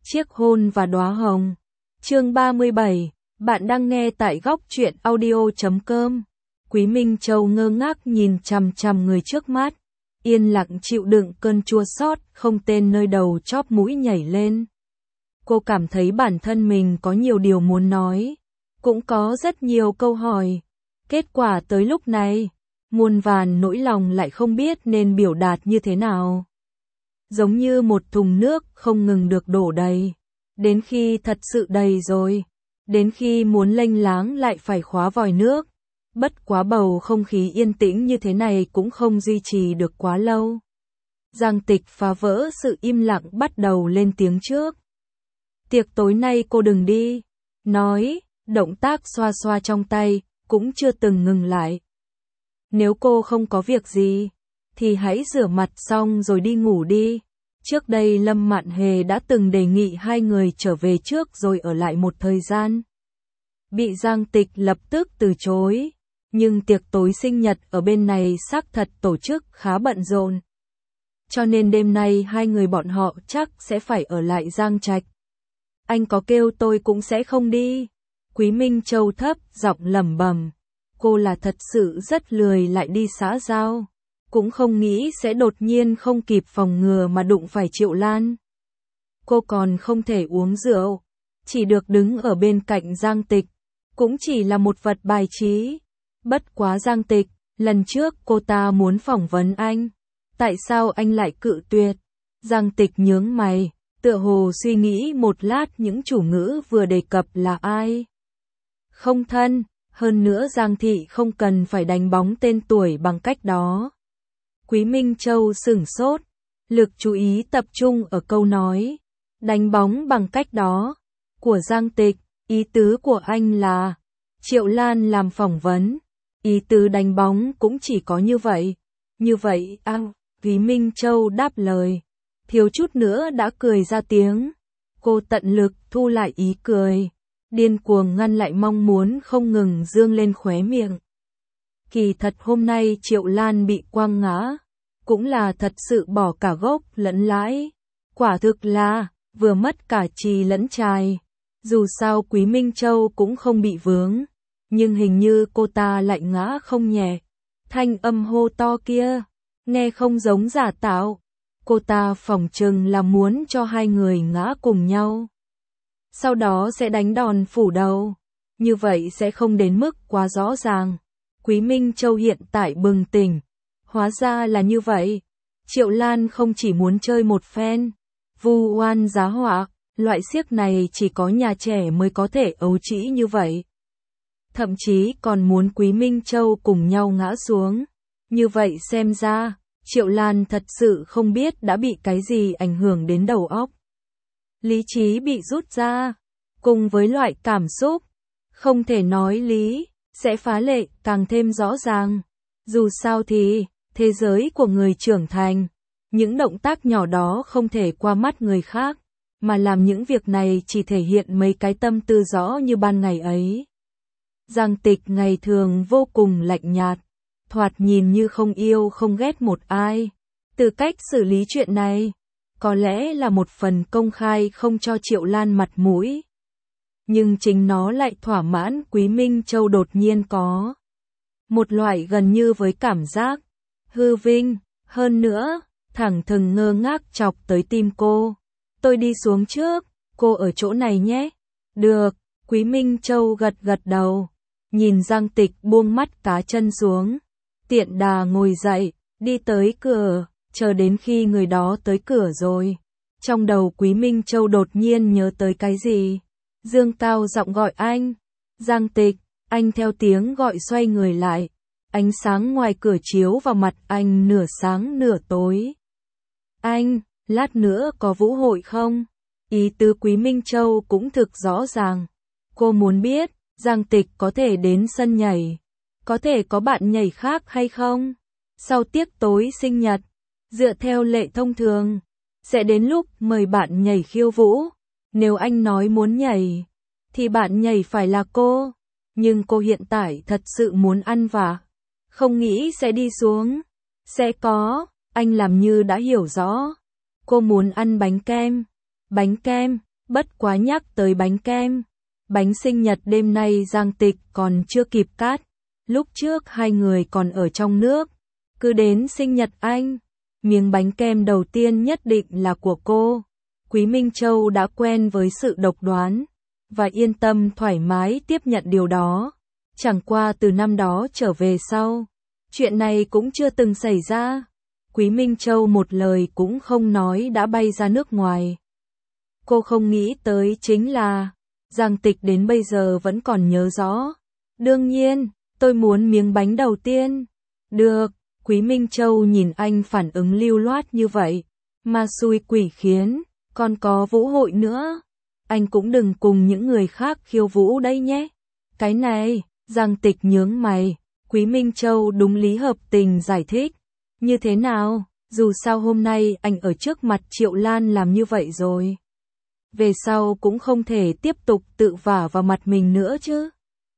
Chiếc hôn và đóa hồng. Chương 37, bạn đang nghe tại góc truyện audio.com. Quý Minh Châu ngơ ngác nhìn chằm chằm người trước mắt, yên lặng chịu đựng cơn chua xót không tên nơi đầu chóp mũi nhảy lên. Cô cảm thấy bản thân mình có nhiều điều muốn nói, cũng có rất nhiều câu hỏi. Kết quả tới lúc này, muôn vàn nỗi lòng lại không biết nên biểu đạt như thế nào. Giống như một thùng nước không ngừng được đổ đầy, đến khi thật sự đầy rồi, đến khi muốn lênh láng lại phải khóa vòi nước. Bất quá bầu không khí yên tĩnh như thế này cũng không duy trì được quá lâu. Giang Tịch phá vỡ sự im lặng bắt đầu lên tiếng trước. Tiệc tối nay cô đừng đi, nói, động tác xoa xoa trong tay, cũng chưa từng ngừng lại. Nếu cô không có việc gì, thì hãy rửa mặt xong rồi đi ngủ đi. Trước đây Lâm Mạn Hề đã từng đề nghị hai người trở về trước rồi ở lại một thời gian. Bị Giang Tịch lập tức từ chối, nhưng tiệc tối sinh nhật ở bên này xác thật tổ chức khá bận rộn. Cho nên đêm nay hai người bọn họ chắc sẽ phải ở lại Giang Trạch. Anh có kêu tôi cũng sẽ không đi. Quý Minh Châu thấp giọng lẩm bẩm, cô là thật sự rất lười lại đi xã giao. Cũng không nghĩ sẽ đột nhiên không kịp phòng ngừa mà đụng phải Triệu Lan. Cô còn không thể uống rượu, chỉ được đứng ở bên cạnh Giang Tịch, cũng chỉ là một vật bài trí. Bất quá Giang Tịch, lần trước cô ta muốn phỏng vấn anh, tại sao anh lại cự tuyệt? Giang Tịch nhướng mày, tựa hồ suy nghĩ một lát những chủ ngữ vừa đề cập là ai. Không thân, hơn nữa Giang Thị không cần phải đánh bóng tên tuổi bằng cách đó. Quý Minh Châu sửng sốt, lực chú ý tập trung ở câu nói, đánh bóng bằng cách đó, của Giang Tịch, ý tứ của anh là, Triệu Lan làm phỏng vấn, ý tứ đánh bóng cũng chỉ có như vậy, Quý Minh Châu đáp lời, thiếu chút nữa đã cười ra tiếng, cô tận lực thu lại ý cười, điên cuồng ngăn lại mong muốn không ngừng dương lên khóe miệng. Kỳ thật hôm nay Triệu Lan bị quăng ngã, cũng là thật sự bỏ cả gốc lẫn lãi. Quả thực là, vừa mất cả chì lẫn chài. Dù sao Quý Minh Châu cũng không bị vướng, nhưng hình như cô ta lại ngã không nhẹ. Thanh âm hô to kia, nghe không giống giả tạo. Cô ta phỏng chừng là muốn cho hai người ngã cùng nhau. Sau đó sẽ đánh đòn phủ đầu. Như vậy sẽ không đến mức quá rõ ràng. Quý Minh Châu hiện tại bừng tỉnh. Hóa ra là như vậy. Triệu Lan không chỉ muốn chơi một phen. Vu oan giá họa, loại xiếc này chỉ có nhà trẻ mới có thể ấu trĩ như vậy. Thậm chí còn muốn Quý Minh Châu cùng nhau ngã xuống. Như vậy xem ra, Triệu Lan thật sự không biết đã bị cái gì ảnh hưởng đến đầu óc. Lý trí bị rút ra, cùng với loại cảm xúc, không thể nói lý, sẽ phá lệ càng thêm rõ ràng. Dù sao thì, thế giới của người trưởng thành, những động tác nhỏ đó không thể qua mắt người khác, mà làm những việc này chỉ thể hiện mấy cái tâm tư rõ như ban ngày ấy. Giang Tịch ngày thường vô cùng lạnh nhạt, thoạt nhìn như không yêu không ghét một ai. Từ cách xử lý chuyện này, có lẽ là một phần công khai không cho Triệu Lan mặt mũi. Nhưng chính nó lại thỏa mãn Quý Minh Châu đột nhiên có một loại gần như với cảm giác hư vinh, hơn nữa, thẳng thừng ngơ ngác chọc tới tim cô. Tôi đi xuống trước, cô ở chỗ này nhé. Được, Quý Minh Châu gật gật đầu, nhìn Giang Tịch buông mắt cá chân xuống, tiện đà ngồi dậy, đi tới cửa, chờ đến khi người đó tới cửa rồi. Trong đầu Quý Minh Châu đột nhiên nhớ tới cái gì. Dương cao giọng gọi anh. Giang Tịch, anh theo tiếng gọi xoay người lại. Ánh sáng ngoài cửa chiếu vào mặt anh nửa sáng nửa tối. Anh, lát nữa có vũ hội không? Ý tứ Quý Minh Châu cũng thực rõ ràng. Cô muốn biết, Giang Tịch có thể đến sân nhảy, có thể có bạn nhảy khác hay không? Sau tiệc tối sinh nhật, dựa theo lệ thông thường, sẽ đến lúc mời bạn nhảy khiêu vũ. Nếu anh nói muốn nhảy, thì bạn nhảy phải là cô. Nhưng cô hiện tại thật sự muốn ăn vạ, không nghĩ sẽ đi xuống. Sẽ có, anh làm như đã hiểu rõ. Cô muốn ăn bánh kem. Bánh kem, Bất quá nhắc tới bánh kem, bánh sinh nhật đêm nay Giang Tịch còn chưa kịp cắt. Lúc trước hai người còn ở trong nước, cứ đến sinh nhật anh, miếng bánh kem đầu tiên nhất định là của cô. Quý Minh Châu đã quen với sự độc đoán, và yên tâm thoải mái tiếp nhận điều đó. Chẳng qua từ năm đó trở về sau, chuyện này cũng chưa từng xảy ra. Quý Minh Châu một lời cũng không nói đã bay ra nước ngoài. Cô không nghĩ tới chính là, Giang Tịch đến bây giờ vẫn còn nhớ rõ. Đương nhiên, tôi muốn miếng bánh đầu tiên. Được, Quý Minh Châu nhìn anh phản ứng lưu loát như vậy, mà xui quỷ khiến, còn có vũ hội nữa. Anh cũng đừng cùng những người khác khiêu vũ đây nhé. Cái này, Giang Tịch nhướng mày, Quý Minh Châu đúng lý hợp tình giải thích. Như thế nào, dù sao hôm nay anh ở trước mặt Triệu Lan làm như vậy rồi. Về sau cũng không thể tiếp tục tự vả vào mặt mình nữa chứ.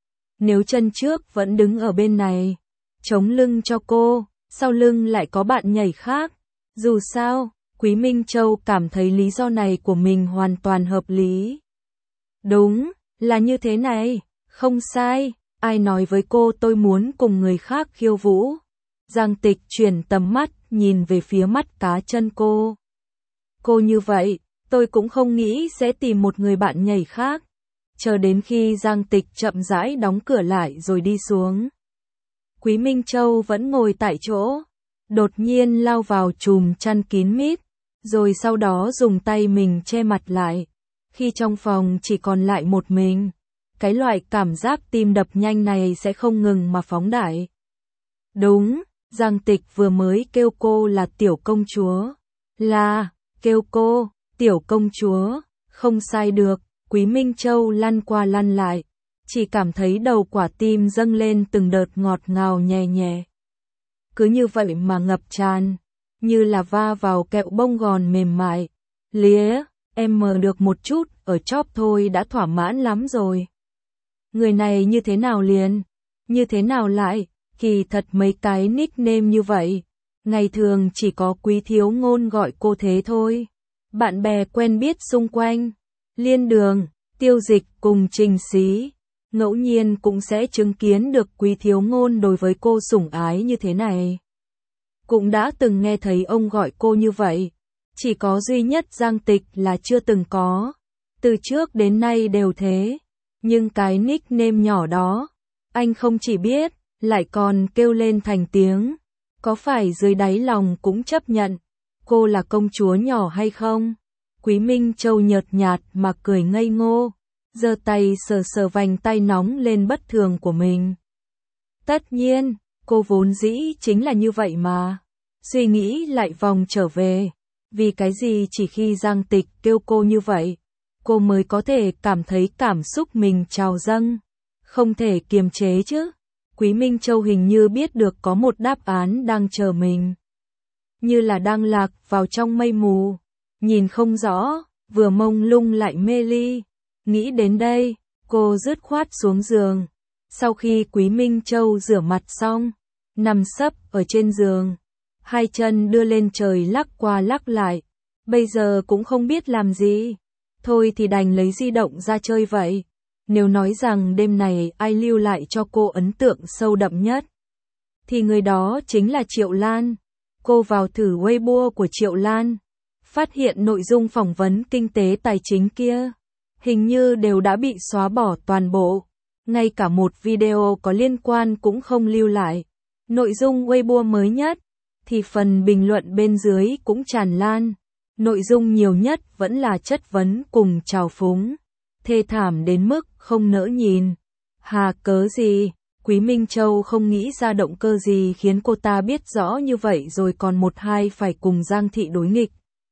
Nếu chân trước vẫn đứng ở bên này, chống lưng cho cô, sau lưng lại có bạn nhảy khác. Dù sao, Quý Minh Châu cảm thấy lý do này của mình hoàn toàn hợp lý. Đúng, là như thế này, không sai, ai nói với cô tôi muốn cùng người khác khiêu vũ. Giang Tịch chuyển tầm mắt, nhìn về phía mắt cá chân cô. Cô như vậy, tôi cũng không nghĩ sẽ tìm một người bạn nhảy khác. Chờ đến khi Giang Tịch chậm rãi đóng cửa lại rồi đi xuống. Quý Minh Châu vẫn ngồi tại chỗ, đột nhiên lao vào chùm chăn kín mít, rồi sau đó dùng tay mình che mặt lại. Khi trong phòng chỉ còn lại một mình, cái loại cảm giác tim đập nhanh này sẽ không ngừng mà phóng đại. Đúng, Giang Tịch vừa mới kêu cô là tiểu công chúa. Là, kêu cô, tiểu công chúa, không sai được. Quý Minh Châu lăn qua lăn lại, chỉ cảm thấy đầu quả tim dâng lên từng đợt ngọt ngào nhẹ nhẹ. Cứ như vậy mà ngập tràn, như là va vào kẹo bông gòn mềm mại. Lía, em mờ được một chút, ở chóp thôi đã thỏa mãn lắm rồi. Người này như thế nào liền? Như thế nào lại? Kỳ thật mấy cái nickname như vậy. Ngày thường chỉ có Quý Thiếu Ngôn gọi cô thế thôi. Bạn bè quen biết xung quanh, Liên Đường, Tiêu Dịch cùng Trình Xí, ngẫu nhiên cũng sẽ chứng kiến được Quý Thiếu Ngôn đối với cô sủng ái như thế này. Cũng đã từng nghe thấy ông gọi cô như vậy, chỉ có duy nhất Giang Tịch là chưa từng có, từ trước đến nay đều thế. Nhưng cái nickname nhỏ đó, anh không chỉ biết, lại còn kêu lên thành tiếng, có phải dưới đáy lòng cũng chấp nhận cô là công chúa nhỏ hay không? Quý Minh Châu nhợt nhạt mà cười ngây ngô, giơ tay sờ sờ vành tay nóng lên bất thường của mình. Tất nhiên, cô vốn dĩ chính là như vậy mà. Suy nghĩ lại vòng trở về, vì cái gì chỉ khi Giang Tịch kêu cô như vậy, cô mới có thể cảm thấy cảm xúc mình trào dâng, không thể kiềm chế chứ. Quý Minh Châu hình như biết được có một đáp án đang chờ mình, như là đang lạc vào trong mây mù, nhìn không rõ, vừa mông lung lại mê ly. Nghĩ đến đây, cô dứt khoát xuống giường. Sau khi Quý Minh Châu rửa mặt xong, nằm sấp ở trên giường, hai chân đưa lên trời lắc qua lắc lại. Bây giờ cũng không biết làm gì, thôi thì đành lấy di động ra chơi vậy. Nếu nói rằng đêm này ai lưu lại cho cô ấn tượng sâu đậm nhất, thì người đó chính là Triệu Lan. Cô vào thử Weibo của Triệu Lan, phát hiện nội dung phỏng vấn kinh tế tài chính kia, hình như đều đã bị xóa bỏ toàn bộ, ngay cả một video có liên quan cũng không lưu lại. Nội dung Weibo mới nhất, thì phần bình luận bên dưới cũng tràn lan. Nội dung nhiều nhất vẫn là chất vấn cùng trào phúng, thê thảm đến mức không nỡ nhìn. Hà cớ gì? Quý Minh Châu không nghĩ ra động cơ gì khiến cô ta biết rõ như vậy rồi còn một hai phải cùng Giang Thị đối nghịch.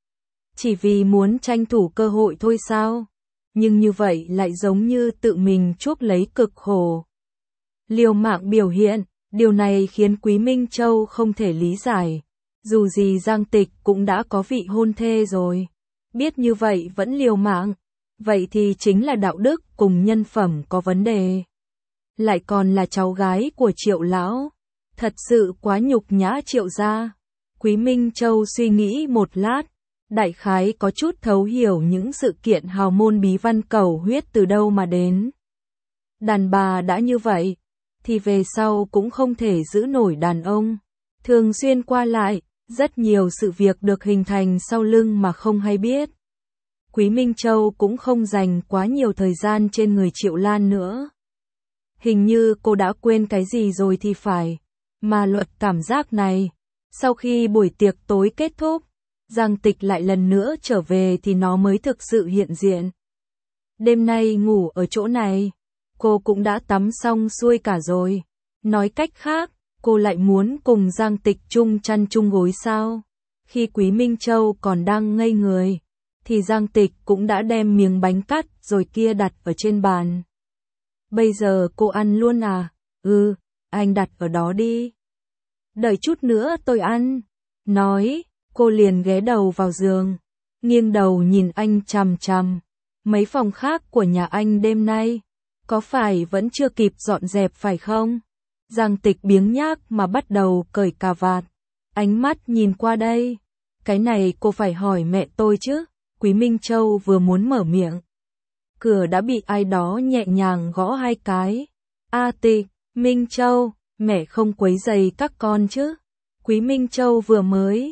Chỉ vì muốn tranh thủ cơ hội thôi sao? Nhưng như vậy lại giống như tự mình chuốc lấy cực khổ. Liều mạng biểu hiện, điều này khiến Quý Minh Châu không thể lý giải. Dù gì Giang Tịch cũng đã có vị hôn thê rồi. Biết như vậy vẫn liều mạng. Vậy thì chính là đạo đức cùng nhân phẩm có vấn đề. Lại còn là cháu gái của Triệu lão. Thật sự quá nhục nhã Triệu gia. Quý Minh Châu suy nghĩ một lát, Đại khái có chút thấu hiểu những sự kiện hào môn bí văn cầu huyết từ đâu mà đến. Đàn bà đã như vậy, thì về sau cũng không thể giữ nổi đàn ông. Thường xuyên qua lại, rất nhiều sự việc được hình thành sau lưng mà không hay biết. Quý Minh Châu cũng không dành quá nhiều thời gian trên người Triệu Lan nữa. Hình như cô đã quên cái gì rồi thì phải. Mà luật cảm giác này, sau khi buổi tiệc tối kết thúc, Giang Tịch lại lần nữa trở về thì nó mới thực sự hiện diện. Đêm nay ngủ ở chỗ này, cô cũng đã tắm xong xuôi cả rồi. Nói cách khác, cô lại muốn cùng Giang Tịch chung chăn chung gối sao? Khi Quý Minh Châu còn đang ngây người, thì Giang Tịch cũng đã đem miếng bánh cắt rồi kia đặt ở trên bàn. Bây giờ cô ăn luôn à? Ừ, anh đặt ở đó đi. Đợi chút nữa tôi ăn. Nói, cô liền ghé đầu vào giường, nghiêng đầu nhìn anh chằm chằm. Mấy phòng khác của nhà anh đêm nay, có phải vẫn chưa kịp dọn dẹp phải không? Giang Tịch biếng nhác mà bắt đầu cởi cà vạt. Ánh mắt nhìn qua đây. Cái này cô phải hỏi mẹ tôi chứ. Quý Minh Châu vừa muốn mở miệng, cửa đã bị ai đó nhẹ nhàng gõ 2 cái. A Tịch, Minh Châu, mẹ không quấy rầy các con chứ? Quý Minh Châu vừa mới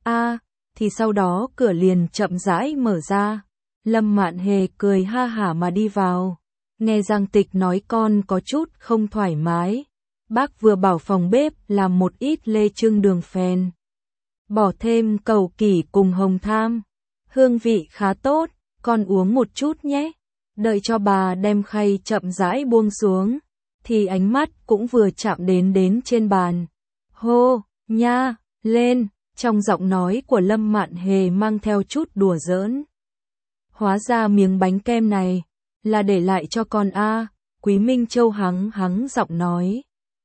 thì sau đó cửa liền chậm rãi mở ra. Lâm Mạn Hề cười ha hả mà đi vào. Nghe Giang Tịch nói con có chút không thoải mái. Bác vừa bảo phòng bếp làm một ít lê trưng đường phèn, bỏ thêm cầu kỷ cùng hồng tham. Hương vị khá tốt, con uống một chút nhé. Đợi cho bà đem khay chậm rãi buông xuống, thì ánh mắt cũng vừa chạm đến trên bàn. Hô, nha, lên, trong giọng nói của Lâm Mạn Hề mang theo chút đùa giỡn. Hóa ra miếng bánh kem này là để lại cho con a. Quý Minh Châu hắng giọng nói.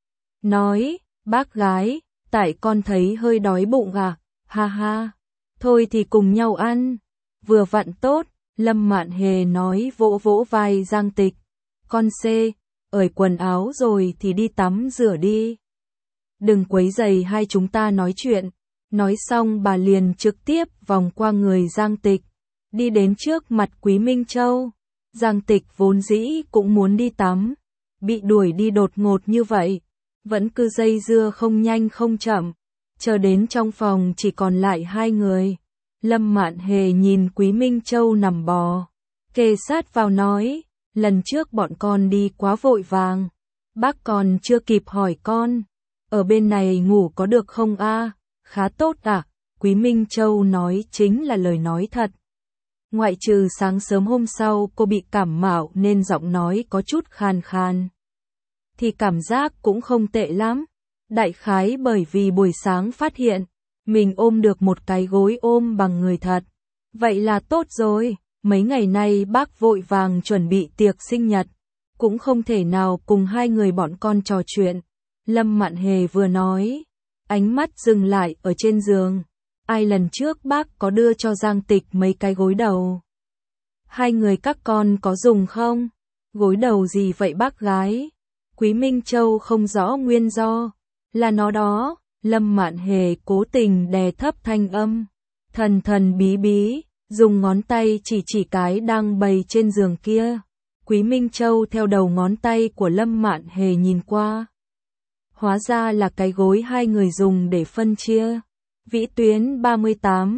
Bác gái, tại con thấy hơi đói bụng à, ha ha. Thôi thì cùng nhau ăn, vừa vặn tốt. Lâm Mạn Hề nói vỗ vỗ vai Giang Tịch. Con ởi quần áo rồi thì đi tắm rửa đi. Đừng quấy rầy hai chúng ta nói chuyện. Nói xong bà liền trực tiếp vòng qua người Giang Tịch, đi đến trước mặt Quý Minh Châu. Giang Tịch vốn dĩ cũng muốn đi tắm, bị đuổi đi đột ngột như vậy, vẫn cứ dây dưa không nhanh không chậm, chờ đến trong phòng chỉ còn lại 2 người. Lâm Mạn Hề nhìn Quý Minh Châu nằm bò, kề sát vào nói, lần trước bọn con đi quá vội vàng, bác còn chưa kịp hỏi con, ở bên này ngủ có được không a? Khá tốt à? Quý Minh Châu nói chính là lời nói thật. Ngoại trừ sáng sớm hôm sau cô bị cảm mạo nên giọng nói có chút khan khan, thì cảm giác cũng không tệ lắm. Đại khái bởi vì buổi sáng phát hiện mình ôm được một cái gối ôm bằng người thật. Vậy là tốt rồi, mấy ngày nay bác vội vàng chuẩn bị tiệc sinh nhật, cũng không thể nào cùng 2 người bọn con trò chuyện. Lâm Mạn Hề vừa nói, ánh mắt dừng lại ở trên giường. Ai lần trước bác có đưa cho Giang Tịch mấy cái gối đầu? 2 người các con có dùng không? Gối đầu gì vậy bác gái? Quý Minh Châu không rõ nguyên do. Là nó đó. Lâm Mạn Hề cố tình đè thấp thanh âm, thần bí bí, dùng ngón tay chỉ cái đang bày trên giường kia. Quý Minh Châu theo đầu ngón tay của Lâm Mạn Hề nhìn qua. Hóa ra là cái gối 2 người dùng để phân chia. Vĩ tuyến 38,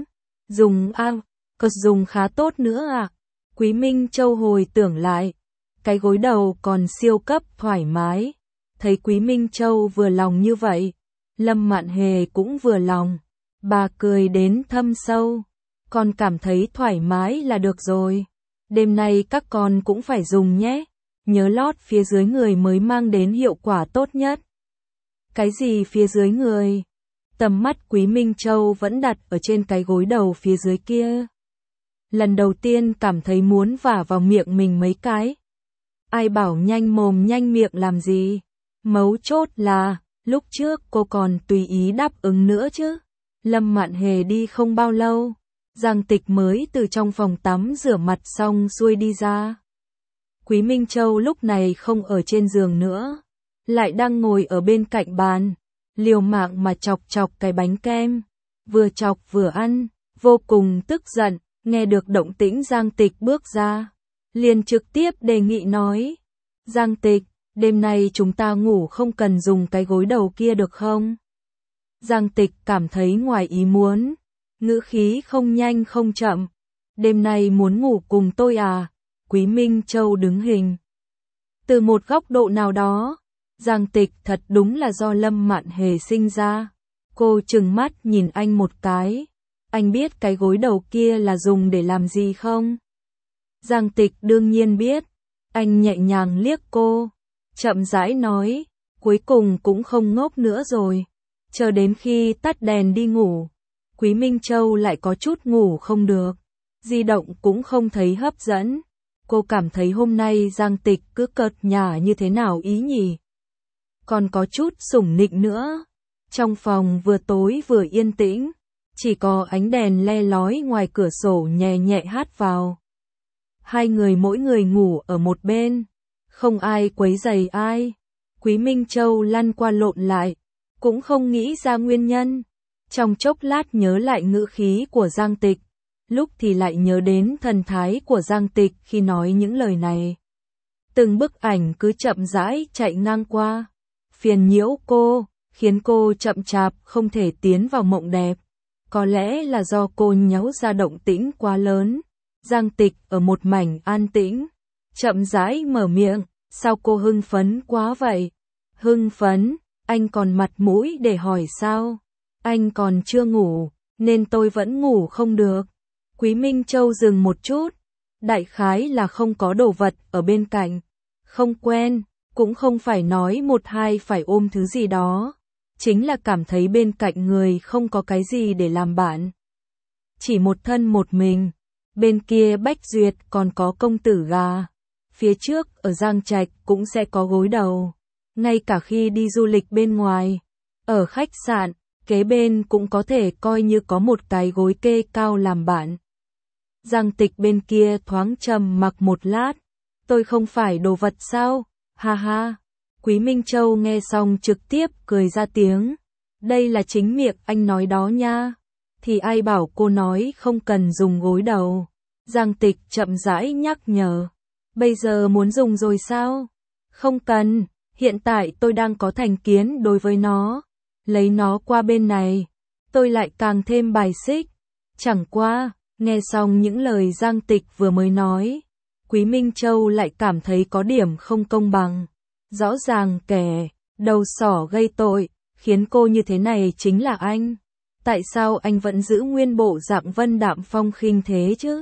dùng khá tốt nữa à? Quý Minh Châu hồi tưởng lại, cái gối đầu còn siêu cấp thoải mái. Thấy Quý Minh Châu vừa lòng như vậy, Lâm Mạn Hề cũng vừa lòng. Bà cười đến thâm sâu, con cảm thấy thoải mái là được rồi. Đêm nay các con cũng phải dùng nhé, nhớ lót phía dưới người mới mang đến hiệu quả tốt nhất. Cái gì phía dưới người? Tầm mắt Quý Minh Châu vẫn đặt ở trên cái gối đầu phía dưới kia. Lần đầu tiên cảm thấy muốn vả vào miệng mình mấy cái. Ai bảo nhanh mồm nhanh miệng làm gì? Mấu chốt là, lúc trước cô còn tùy ý đáp ứng nữa chứ. Lâm Mạn Hề đi không bao lâu, Giang Tịch mới từ trong phòng tắm rửa mặt xong xuôi đi ra. Quý Minh Châu lúc này không ở trên giường nữa, lại đang ngồi ở bên cạnh bàn, liều mạng mà chọc cái bánh kem, vừa chọc vừa ăn, vô cùng tức giận, nghe được động tĩnh Giang Tịch bước ra, liền trực tiếp đề nghị nói, Giang Tịch, đêm nay chúng ta ngủ không cần dùng cái gối đầu kia được không? Giang Tịch cảm thấy ngoài ý muốn, ngữ khí không nhanh không chậm, đêm nay muốn ngủ cùng tôi à? Quý Minh Châu đứng hình. Từ một góc độ nào đó, Giang Tịch thật đúng là do Lâm Mạn Hề sinh ra. Cô trừng mắt nhìn anh một cái. Anh biết cái gối đầu kia là dùng để làm gì không? Giang Tịch đương nhiên biết. Anh nhẹ nhàng liếc cô, chậm rãi nói, cuối cùng cũng không ngốc nữa rồi. Chờ đến khi tắt đèn đi ngủ, Quý Minh Châu lại có chút ngủ không được. Di động cũng không thấy hấp dẫn. Cô cảm thấy hôm nay Giang Tịch cứ cợt nhả như thế nào ý nhỉ? Còn có chút sủng nịnh nữa. Trong phòng vừa tối vừa yên tĩnh, chỉ có ánh đèn le lói ngoài cửa sổ nhẹ nhẹ hát vào. Hai người mỗi người ngủ ở một bên, không ai quấy rầy ai. Quý Minh Châu lăn qua lộn lại, cũng không nghĩ ra nguyên nhân. Trong chốc lát nhớ lại ngữ khí của Giang Tịch, lúc thì lại nhớ đến thần thái của Giang Tịch khi nói những lời này. Từng bức ảnh cứ chậm rãi chạy ngang qua, phiền nhiễu cô, khiến cô chậm chạp không thể tiến vào mộng đẹp. Có lẽ là do cô nháo ra động tĩnh quá lớn. Giang Tịch ở một mảnh an tĩnh, chậm rãi mở miệng, sao cô hưng phấn quá vậy? Hưng phấn, anh còn mặt mũi để hỏi sao? Anh còn chưa ngủ, nên tôi vẫn ngủ không được. Quý Minh Châu dừng một chút, đại khái là không có đồ vật ở bên cạnh, không quen, cũng không phải nói một hai phải ôm thứ gì đó, chính là cảm thấy bên cạnh người không có cái gì để làm bạn. Chỉ một thân một mình, bên kia Bách Duyệt còn có công tử gà, phía trước ở Giang Trạch cũng sẽ có gối đầu, ngay cả khi đi du lịch bên ngoài, ở khách sạn, kế bên cũng có thể coi như có một cái gối kê cao làm bạn. Giang Tịch bên kia thoáng trầm mặc một lát, tôi không phải đồ vật sao, ha ha. Quý Minh Châu nghe xong trực tiếp cười ra tiếng, đây là chính miệng anh nói đó nha, thì ai bảo cô nói không cần dùng gối đầu. Giang Tịch chậm rãi nhắc nhở, bây giờ muốn dùng rồi sao? Không cần, hiện tại tôi đang có thành kiến đối với nó, lấy nó qua bên này, tôi lại càng thêm bài xích. Chẳng qua, nghe xong những lời Giang Tịch vừa mới nói, Quý Minh Châu lại cảm thấy có điểm không công bằng. Rõ ràng kẻ đầu sỏ gây tội, khiến cô như thế này chính là anh. Tại sao anh vẫn giữ nguyên bộ dạng vân đạm phong khinh thế chứ?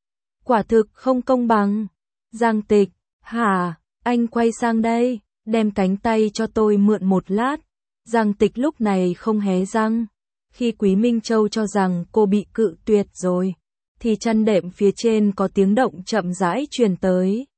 Quả thực không công bằng. Giang Tịch, hả, anh quay sang đây, đem cánh tay cho tôi mượn một lát. Giang Tịch lúc này không hé răng. Khi Quý Minh Châu cho rằng cô bị cự tuyệt rồi, thì chăn đệm phía trên có tiếng động chậm rãi truyền tới.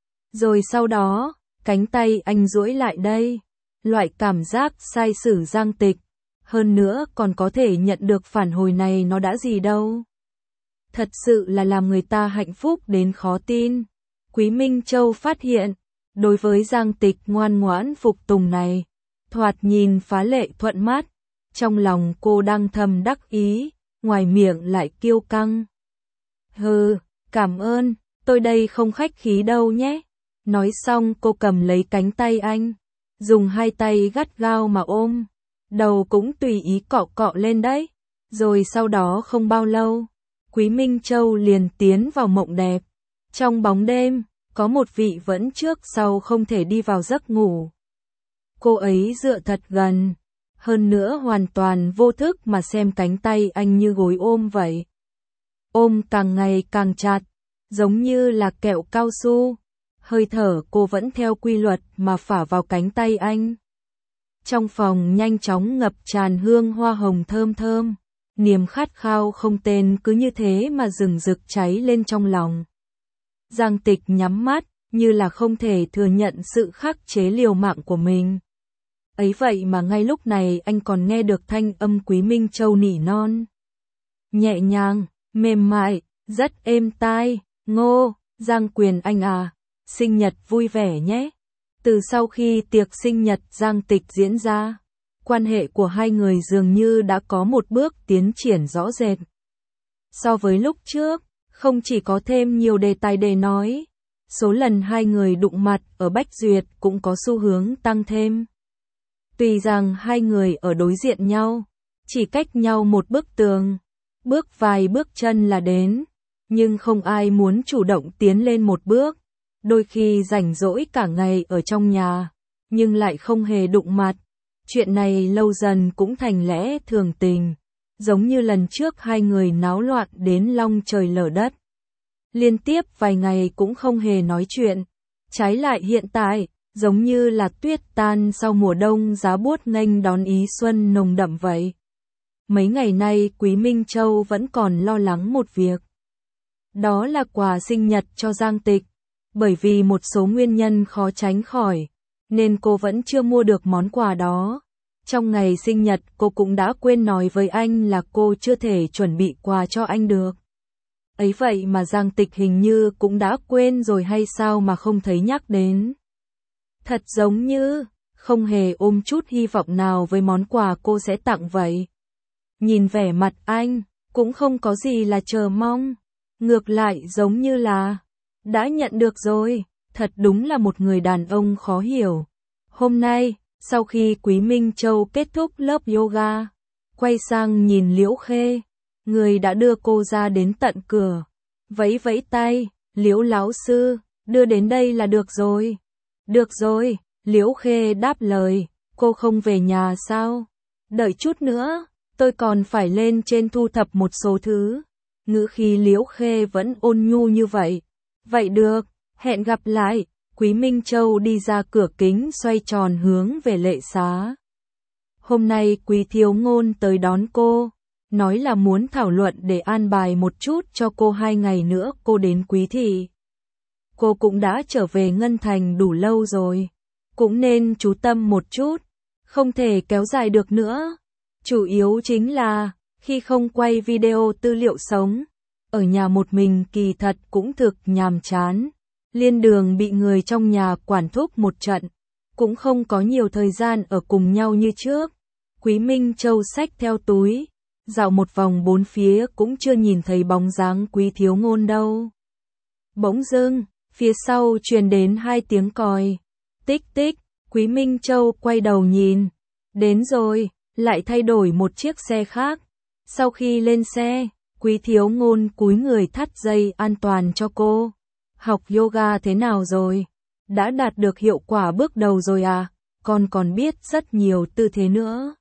Rồi sau đó, cánh tay anh duỗi lại đây, loại cảm giác sai sử Giang Tịch, hơn nữa còn có thể nhận được phản hồi này nó đã gì đâu. Thật sự là làm người ta hạnh phúc đến khó tin. Quý Minh Châu phát hiện, đối với Giang Tịch ngoan ngoãn phục tùng này, thoạt nhìn phá lệ thuận mắt, trong lòng cô đang thầm đắc ý, ngoài miệng lại kiêu căng. Hừ, cảm ơn, tôi đây không khách khí đâu nhé. Nói xong cô cầm lấy cánh tay anh, dùng hai tay gắt gao mà ôm, đầu cũng tùy ý cọ cọ lên đấy. Rồi sau đó không bao lâu, Quý Minh Châu liền tiến vào mộng đẹp. Trong bóng đêm, có một vị vẫn trước sau không thể đi vào giấc ngủ. Cô ấy dựa thật gần, hơn nữa hoàn toàn vô thức mà xem cánh tay anh như gối ôm vậy. Ôm càng ngày càng chặt, giống như là kẹo cao su. Hơi thở cô vẫn theo quy luật mà phả vào cánh tay anh. Trong phòng nhanh chóng ngập tràn hương hoa hồng thơm thơm, niềm khát khao không tên cứ như thế mà rừng rực cháy lên trong lòng. Giang Tịch nhắm mắt, như là không thể thừa nhận sự khắc chế liều mạng của mình. Ấy vậy mà ngay lúc này anh còn nghe được thanh âm Quý Minh Châu nỉ non. Nhẹ nhàng, mềm mại, rất êm tai, Ngô, Giang Quyền anh à. Sinh nhật vui vẻ nhé. Từ sau khi tiệc sinh nhật Giang Tịch diễn ra, quan hệ của hai người dường như đã có một bước tiến triển rõ rệt. So với lúc trước, không chỉ có thêm nhiều đề tài để nói, số lần hai người đụng mặt ở Bách Duyệt cũng có xu hướng tăng thêm. Tuy rằng hai người ở đối diện nhau, chỉ cách nhau một bức tường, bước vài bước chân là đến, nhưng không ai muốn chủ động tiến lên một bước. Đôi khi rảnh rỗi cả ngày ở trong nhà, nhưng lại không hề đụng mặt. Chuyện này lâu dần cũng thành lẽ thường tình, giống như lần trước hai người náo loạn đến long trời lở đất. Liên tiếp vài ngày cũng không hề nói chuyện. Trái lại hiện tại, giống như là tuyết tan sau mùa đông giá buốt nghênh đón ý xuân nồng đậm vậy. Mấy ngày nay Quý Minh Châu vẫn còn lo lắng một việc. Đó là quà sinh nhật cho Giang Tịch. Bởi vì một số nguyên nhân khó tránh khỏi, nên cô vẫn chưa mua được món quà đó. Trong ngày sinh nhật cô cũng đã quên nói với anh là cô chưa thể chuẩn bị quà cho anh được. Ấy vậy mà Giang Tịch hình như cũng đã quên rồi hay sao mà không thấy nhắc đến. Thật giống như không hề ôm chút hy vọng nào với món quà cô sẽ tặng vậy. Nhìn vẻ mặt anh, cũng không có gì là chờ mong. Ngược lại giống như là đã nhận được rồi, thật đúng là một người đàn ông khó hiểu. Hôm nay, sau khi Quý Minh Châu kết thúc lớp yoga, quay sang nhìn Liễu Khê, người đã đưa cô ra đến tận cửa. Vẫy vẫy tay, Liễu lão sư, đưa đến đây là được rồi. Được rồi, Liễu Khê đáp lời, cô không về nhà sao? Đợi chút nữa, tôi còn phải lên trên thu thập một số thứ. Ngữ khí Liễu Khê vẫn ôn nhu như vậy. Vậy được, hẹn gặp lại. Quý Minh Châu đi ra cửa kính xoay tròn hướng về lệ xá. Hôm nay Quý Thiếu Ngôn tới đón cô, nói là muốn thảo luận để an bài một chút cho cô 2 ngày nữa cô đến Quý Thị. Cô cũng đã trở về Ngân Thành đủ lâu rồi, cũng nên chú tâm một chút, không thể kéo dài được nữa. Chủ yếu chính là, khi không quay video tư liệu sống, ở nhà một mình kỳ thật cũng thực nhàm chán. Liên Đường bị người trong nhà quản thúc một trận, cũng không có nhiều thời gian ở cùng nhau như trước. Quý Minh Châu xách theo túi, dạo một vòng bốn phía cũng chưa nhìn thấy bóng dáng Quý Thiếu Ngôn đâu. Bỗng dưng, phía sau truyền đến 2 tiếng còi. Tích tích, Quý Minh Châu quay đầu nhìn. Đến rồi, lại thay đổi một chiếc xe khác. Sau khi lên xe, Quý Thiếu Ngôn cúi người thắt dây an toàn cho cô. Học yoga thế nào rồi? Đã đạt được hiệu quả bước đầu rồi à? Con còn biết rất nhiều tư thế nữa.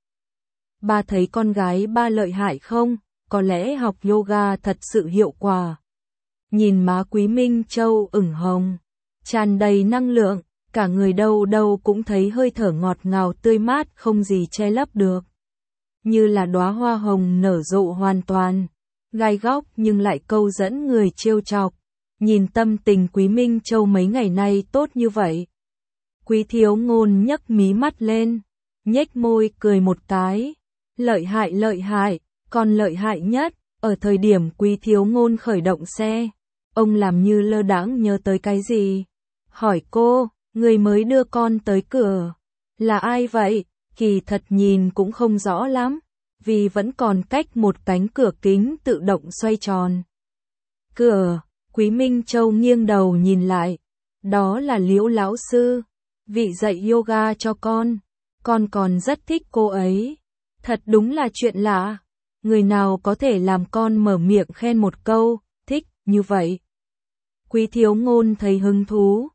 Ba thấy con gái ba lợi hại không? Có lẽ học yoga thật sự hiệu quả. Nhìn má Quý Minh Châu ửng hồng, tràn đầy năng lượng, cả người đâu đâu cũng thấy hơi thở ngọt ngào tươi mát không gì che lấp được. Như là đóa hoa hồng nở rộ hoàn toàn, gai góc nhưng lại câu dẫn người trêu chọc. Nhìn tâm tình Quý Minh Châu mấy ngày nay tốt như vậy. Quý Thiếu Ngôn nhấc mí mắt lên, nhếch môi cười một cái. Lợi hại, còn lợi hại nhất, ở thời điểm Quý Thiếu Ngôn khởi động xe. Ông làm như lơ đãng nhớ tới cái gì. Hỏi cô, người mới đưa con tới cửa. Là ai vậy? Kỳ thật nhìn cũng không rõ lắm, vì vẫn còn cách một cánh cửa kính tự động xoay tròn. Cửa. Quý Minh Châu nghiêng đầu nhìn lại, đó là Liễu lão sư, vị dạy yoga cho con còn rất thích cô ấy. Thật đúng là chuyện lạ, người nào có thể làm con mở miệng khen một câu, thích, như vậy. Quý Thiếu Ngôn thấy hứng thú,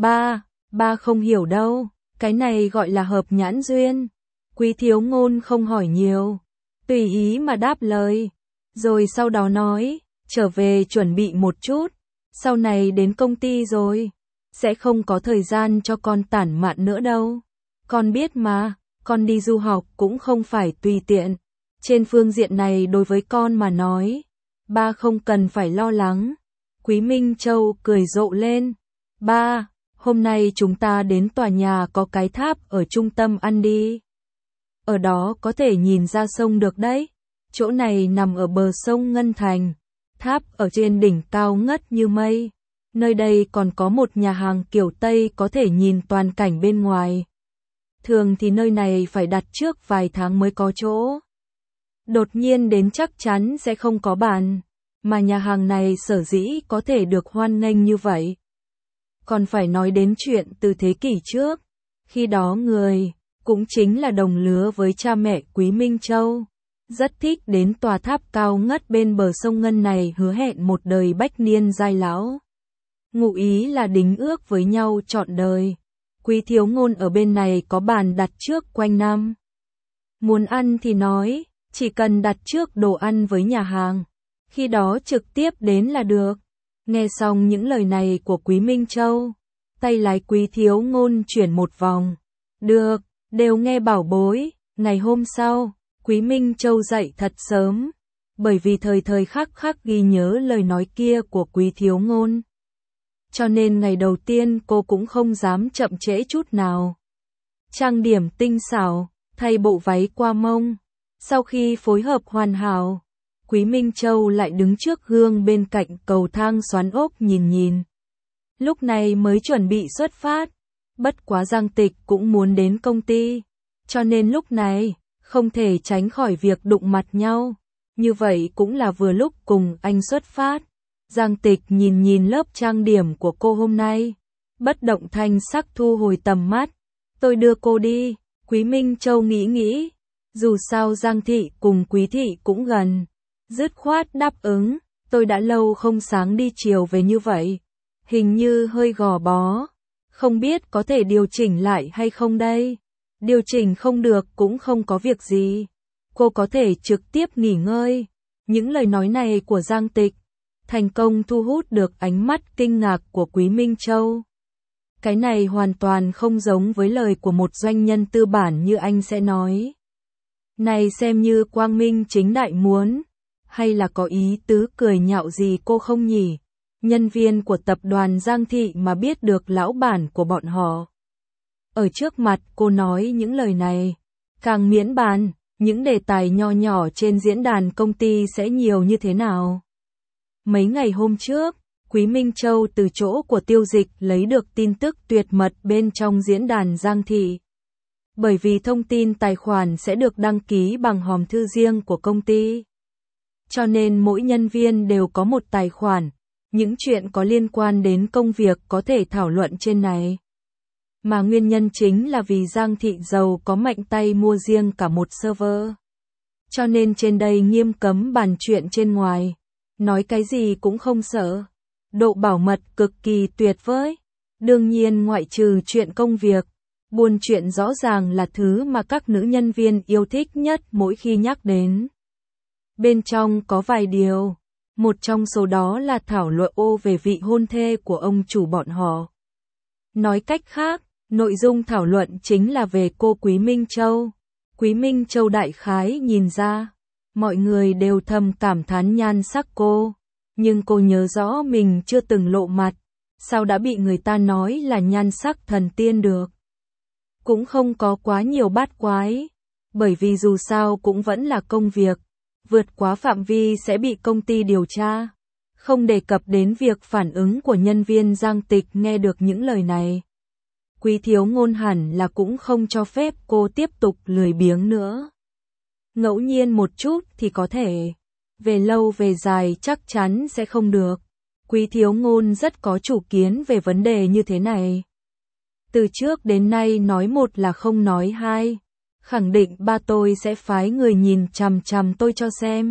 ba không hiểu đâu, cái này gọi là hợp nhãn duyên. Quý Thiếu Ngôn không hỏi nhiều, tùy ý mà đáp lời, rồi sau đó nói. Trở về chuẩn bị một chút, sau này đến công ty rồi, sẽ không có thời gian cho con tản mạn nữa đâu. Con biết mà, con đi du học cũng không phải tùy tiện. Trên phương diện này đối với con mà nói, ba không cần phải lo lắng. Quý Minh Châu cười rộ lên. Ba, hôm nay chúng ta đến tòa nhà có cái tháp ở trung tâm ăn đi. Ở đó có thể nhìn ra sông được đấy. Chỗ này nằm ở bờ sông Ngân Thành. Tháp ở trên đỉnh cao ngất như mây. Nơi đây còn có một nhà hàng kiểu Tây có thể nhìn toàn cảnh bên ngoài. Thường thì nơi này phải đặt trước vài tháng mới có chỗ. Đột nhiên đến chắc chắn sẽ không có bàn. mà nhà hàng này sở dĩ có thể được hoan nghênh như vậy. Còn phải nói đến chuyện từ thế kỷ trước, khi đó người, cũng chính là đồng lứa với cha mẹ Quý Minh Châu, rất thích đến tòa tháp cao ngất bên bờ sông Ngân này hứa hẹn một đời bách niên giai lão. Ngụ ý là đính ước với nhau trọn đời. Quý thiếu ngôn ở bên này có bàn đặt trước quanh năm. Muốn ăn thì nói, chỉ cần đặt trước đồ ăn với nhà hàng, khi đó trực tiếp đến là được. Nghe xong những lời này của Quý Minh Châu, tay lái Quý thiếu ngôn chuyển một vòng. Được, đều nghe bảo bối. Ngày hôm sau, Quý Minh Châu dậy thật sớm, bởi vì thời thời khắc khắc ghi nhớ lời nói kia của Quý thiếu ngôn. Cho nên ngày đầu tiên cô cũng không dám chậm trễ chút nào. Trang điểm tinh xảo, thay bộ váy qua mông. Sau khi phối hợp hoàn hảo, Quý Minh Châu lại đứng trước gương bên cạnh cầu thang xoắn ốc nhìn nhìn. Lúc này mới chuẩn bị xuất phát, bất quá Giang Tịch cũng muốn đến công ty, cho nên lúc này không thể tránh khỏi việc đụng mặt nhau. Như vậy cũng là vừa lúc cùng anh xuất phát. Giang Tịch nhìn nhìn lớp trang điểm của cô hôm nay, bất động thanh sắc thu hồi tầm mắt. Tôi đưa cô đi. Quý Minh Châu nghĩ nghĩ, dù sao Giang Thị cùng Quý Thị cũng gần, dứt khoát đáp ứng. Tôi đã lâu không sáng đi chiều về như vậy, hình như hơi gò bó, không biết có thể điều chỉnh lại hay không đây. Điều chỉnh không được cũng không có việc gì, cô có thể trực tiếp nghỉ ngơi. Những lời nói này của Giang Tịch thành công thu hút được ánh mắt kinh ngạc của Quý Minh Châu. Cái này hoàn toàn không giống với lời của một doanh nhân tư bản như anh sẽ nói. Này xem như quang minh chính đại muốn, hay là có ý tứ cười nhạo gì cô không nhỉ? Nhân viên của tập đoàn Giang Thị mà biết được lão bản của bọn họ ở trước mặt cô nói những lời này, càng miễn bàn, những đề tài nho nhỏ trên diễn đàn công ty sẽ nhiều như thế nào. Mấy ngày hôm trước, Quý Minh Châu từ chỗ của Tiêu Dịch lấy được tin tức tuyệt mật bên trong diễn đàn Giang Thị. Bởi vì thông tin tài khoản sẽ được đăng ký bằng hòm thư riêng của công ty. Cho nên mỗi nhân viên đều có một tài khoản, những chuyện có liên quan đến công việc có thể thảo luận trên này. Mà nguyên nhân chính là vì Giang Thị giàu có mạnh tay mua riêng cả một server. Cho nên trên đây nghiêm cấm bàn chuyện trên ngoài, nói cái gì cũng không sợ. Độ bảo mật cực kỳ tuyệt vời. Đương nhiên ngoại trừ chuyện công việc, buôn chuyện rõ ràng là thứ mà các nữ nhân viên yêu thích nhất mỗi khi nhắc đến. Bên trong có vài điều, một trong số đó là thảo luận về vị hôn thê của ông chủ bọn họ. Nói cách khác, nội dung thảo luận chính là về cô Quý Minh Châu. Quý Minh Châu đại khái nhìn ra, mọi người đều thầm cảm thán nhan sắc cô, nhưng cô nhớ rõ mình chưa từng lộ mặt, sao đã bị người ta nói là nhan sắc thần tiên được. Cũng không có quá nhiều bát quái, bởi vì dù sao cũng vẫn là công việc, vượt quá phạm vi sẽ bị công ty điều tra. Không đề cập đến việc phản ứng của nhân viên Giang Tịch nghe được những lời này. Quý thiếu ngôn hẳn là cũng không cho phép cô tiếp tục lười biếng nữa. Ngẫu nhiên một chút thì có thể, về lâu về dài chắc chắn sẽ không được. Quý thiếu ngôn rất có chủ kiến về vấn đề như thế này. Từ trước đến nay nói một là không nói hai, khẳng định ba tôi sẽ phái người nhìn chằm chằm tôi cho xem.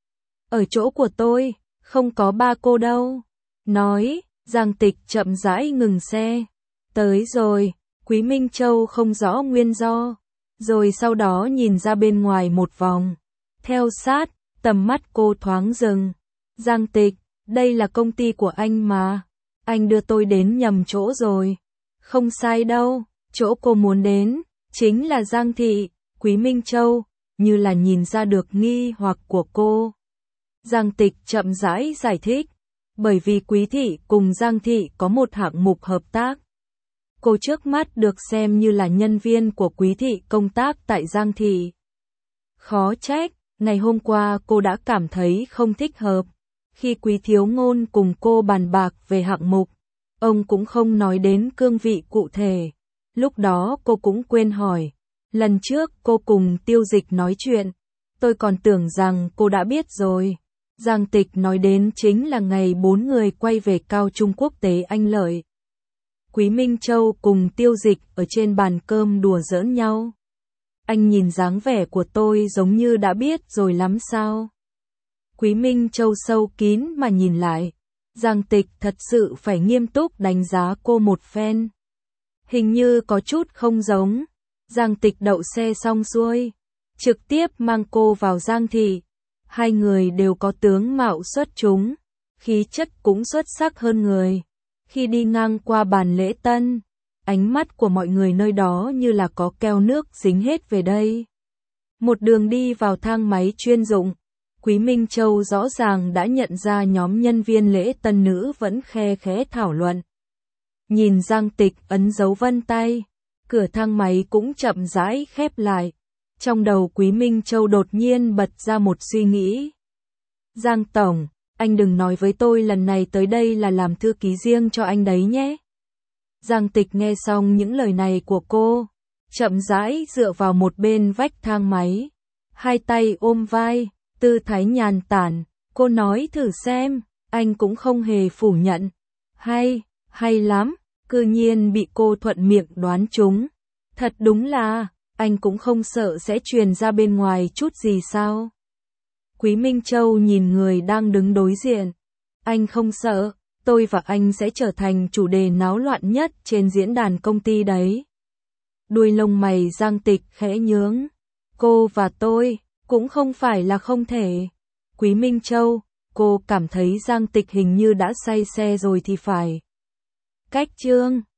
Ở chỗ của tôi, không có ba cô đâu. Nói, Giang Tịch chậm rãi ngừng xe. Tới rồi, Quý Minh Châu không rõ nguyên do, rồi sau đó nhìn ra bên ngoài một vòng. Theo sát, tầm mắt cô thoáng dừng. Giang Tịch, đây là công ty của anh mà. Anh đưa tôi đến nhầm chỗ rồi. Không sai đâu, chỗ cô muốn đến, chính là Giang Thị. Quý Minh Châu, như là nhìn ra được nghi hoặc của cô. Giang Tịch chậm rãi giải thích, bởi vì Quý Thị cùng Giang Thị có một hạng mục hợp tác. Cô trước mắt được xem như là nhân viên của Quý Thị công tác tại Giang Thị. Khó trách, ngày hôm qua cô đã cảm thấy không thích hợp. Khi Quý thiếu ngôn cùng cô bàn bạc về hạng mục, ông cũng không nói đến cương vị cụ thể. Lúc đó cô cũng quên hỏi. Lần trước cô cùng Tiêu Dịch nói chuyện, tôi còn tưởng rằng cô đã biết rồi. Giang Tịch nói đến chính là ngày 4 người quay về Cao Trung Quốc tế Anh Lợi. Quý Minh Châu cùng Tiêu Dịch ở trên bàn cơm đùa giỡn nhau. Anh nhìn dáng vẻ của tôi giống như đã biết rồi lắm sao? Quý Minh Châu sâu kín mà nhìn lại. Giang Tịch thật sự phải nghiêm túc đánh giá cô một phen. Hình như có chút không giống. Giang Tịch đậu xe xong xuôi, trực tiếp mang cô vào Giang thị. Hai người đều có tướng mạo xuất chúng, khí chất cũng xuất sắc hơn người. Khi đi ngang qua bàn lễ tân, ánh mắt của mọi người nơi đó như là có keo nước dính hết về đây. Một đường đi vào thang máy chuyên dụng, Quý Minh Châu rõ ràng đã nhận ra nhóm nhân viên lễ tân nữ vẫn khe khẽ thảo luận. Nhìn Giang Tịch ấn dấu vân tay, cửa thang máy cũng chậm rãi khép lại. Trong đầu Quý Minh Châu đột nhiên bật ra một suy nghĩ. Giang Tổng, anh đừng nói với tôi lần này tới đây là làm thư ký riêng cho anh đấy nhé. Giang Tịch nghe xong những lời này của cô, chậm rãi dựa vào một bên vách thang máy, hai tay ôm vai, tư thái nhàn tản. Cô nói thử xem, anh cũng không hề phủ nhận. Hay lắm, cư nhiên bị cô thuận miệng đoán trúng. Thật đúng là, anh cũng không sợ sẽ truyền ra bên ngoài chút gì sao? Quý Minh Châu nhìn người đang đứng đối diện. Anh không sợ, tôi và anh sẽ trở thành chủ đề náo loạn nhất trên diễn đàn công ty đấy. Đuôi lông mày Giang Tịch khẽ nhướng. Cô và tôi, cũng không phải là không thể. Quý Minh Châu, cô cảm thấy Giang Tịch hình như đã say xe rồi thì phải. Cách chương